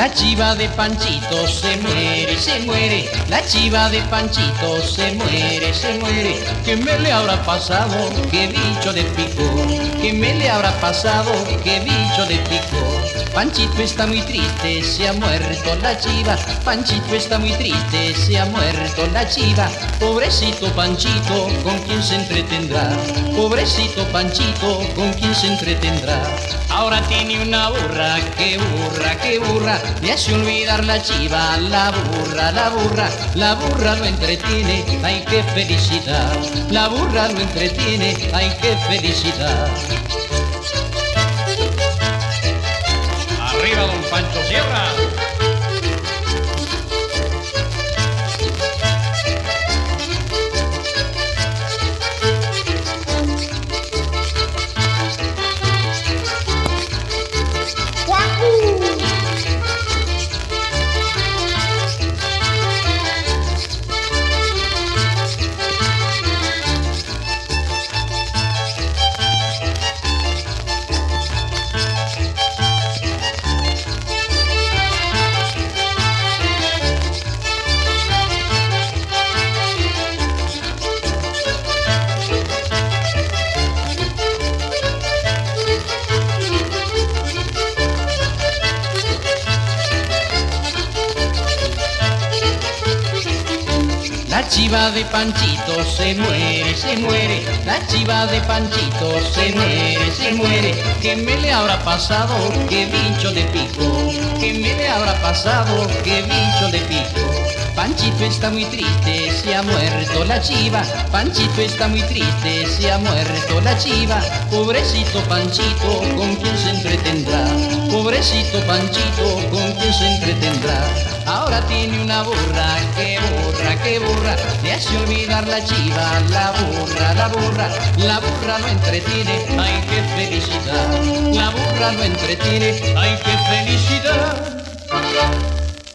La chiva de Panchito se muere, se muere. La chiva de Panchito se muere, se muere. ¿Qué me le habrá pasado? ¿Qué bicho le picó? ¿Qué me le habrá pasado? ¿Qué bicho le picó? Panchito está muy triste, se ha muerto la chiva. Panchito está muy triste, se ha muerto la chiva. Pobrecito Panchito, ¿con quién se entretendrá? Pobrecito Panchito, ¿con quién se entretendrá? Ahora tiene una burra, qué burra, qué burra. Le hace olvidar la chiva, la burra, la burra. La burra lo entretiene, ay qué felicidad. La burra lo entretiene, ay qué felicidad. Arriba don Pancho Sierra. La chiva de Panchito se muere, se muere. La chiva de Panchito se muere, se muere. ¿Qué me le habrá pasado? ¿Qué bicho le picó? ¿Qué me le habrá pasado? ¿Qué bicho le picó? Panchito está muy triste, se ha muerto la chiva. Panchito está muy triste, se ha muerto la chiva. Pobrecito Panchito, ¿con quién se entretendrá? Pobrecito Panchito, ¿con quién se entretendrá? Ahora tiene una burra, qué burra, qué burra. Le hace olvidar la chiva, la burra, la burra. La burra lo entretiene, ay qué felicidad. La burra lo entretiene, ay qué felicidad.